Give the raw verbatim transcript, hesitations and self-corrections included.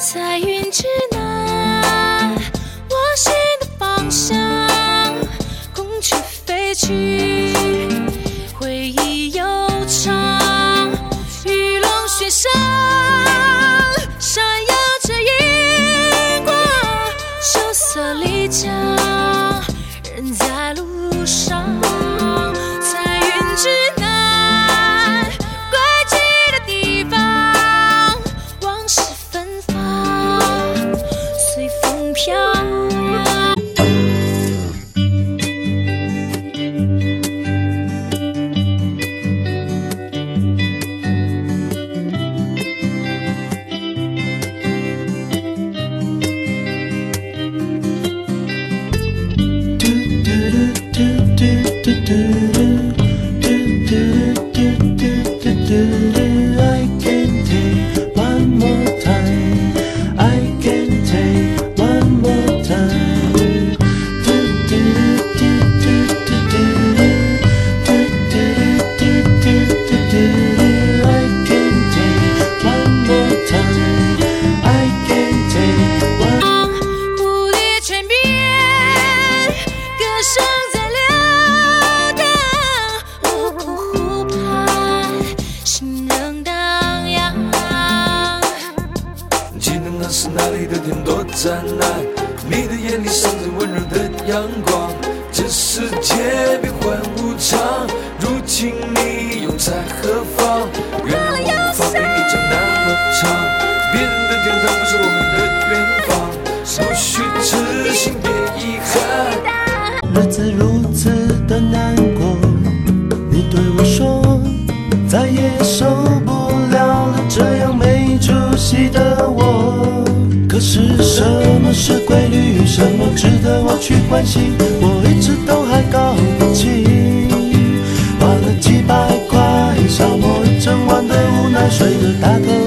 彩云之南，我心的方向，空去飞去，回忆悠长，玉龙雪上闪耀着荧光，羞涩丽江，人在路上，彩云之南，归期的地方，往事芬芳，随风飘。 I can take one more time. I can take one more time. I can take one more time. I can take one. 蝴蝶泉边，歌声在流淌，落过湖畔，心仍荡漾。 记得那是那里的天多湛蓝，你的眼里闪着温柔的阳光。这世界变幻无常，如今你又在何方？原谅我无法陪你走那么长，别人的天堂不是我们的远方，不虚痴心别遗憾。 日子如此的难过，你对我说，再也受不了了这样没出息的我。可是什么是规律，什么值得我去关心，我一直都还搞不清。花了几百块，消磨一整晚的无奈，睡得大口